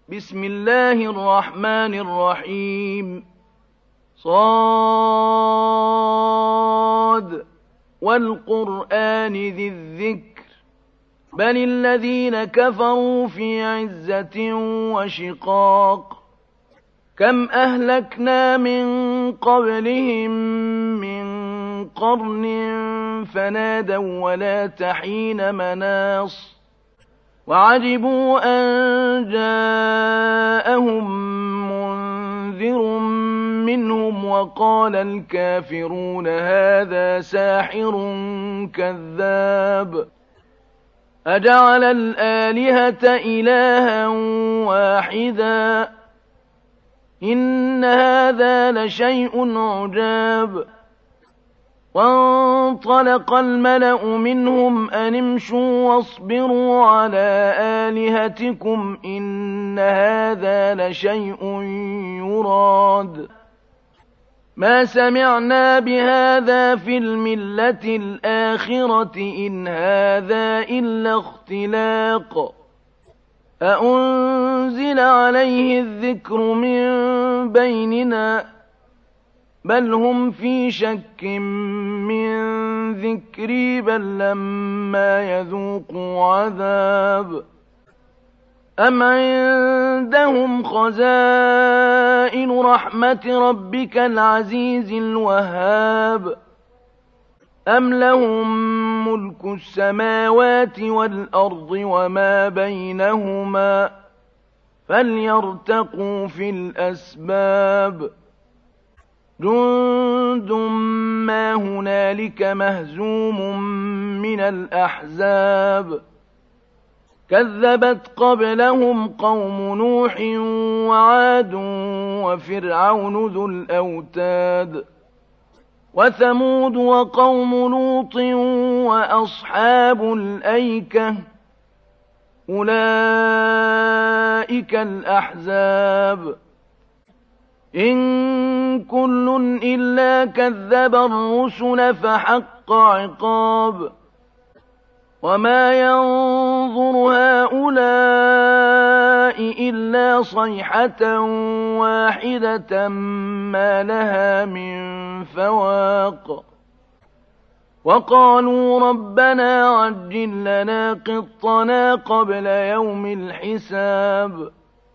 بسم الله الرحمن الرحيم والقرآن ذي الذكر بل الذين كفروا في عزة وشقاق كم أهلكنا من قبلهم من قرن فنادوا ولا تحين مناص وعجبوا أن جاءهم منذر منهم وقال الكافرون هذا ساحر كذاب أجعل الآلهة إلها واحدا إن هذا لشيء عجاب وانطلق الملأ منهم أن امشوا واصبروا على آلهتكم إن هذا لشيء يراد ما سمعنا بهذا في الملة الآخرة إن هذا إلا اختلاق أأنزل عليه الذكر من بيننا بل هم في شك من ذكري بل لما يذوقوا عذاب أم عندهم خزائن رحمة ربك العزيز الوهاب أم لهم ملك السماوات والأرض وما بينهما فليرتقوا في الأسباب جند ما هنالك مهزوم من الأحزاب كذبت قبلهم قوم نوح وعاد وفرعون ذو الأوتاد وثمود وقوم لوط وأصحاب الأيكة أولئك الأحزاب إن كل إلا كذب الرسل فحق عقاب وما ينظر هؤلاء إلا صيحة واحدة ما لها من فواق وقالوا ربنا عجل لنا قطنا قبل يوم الحساب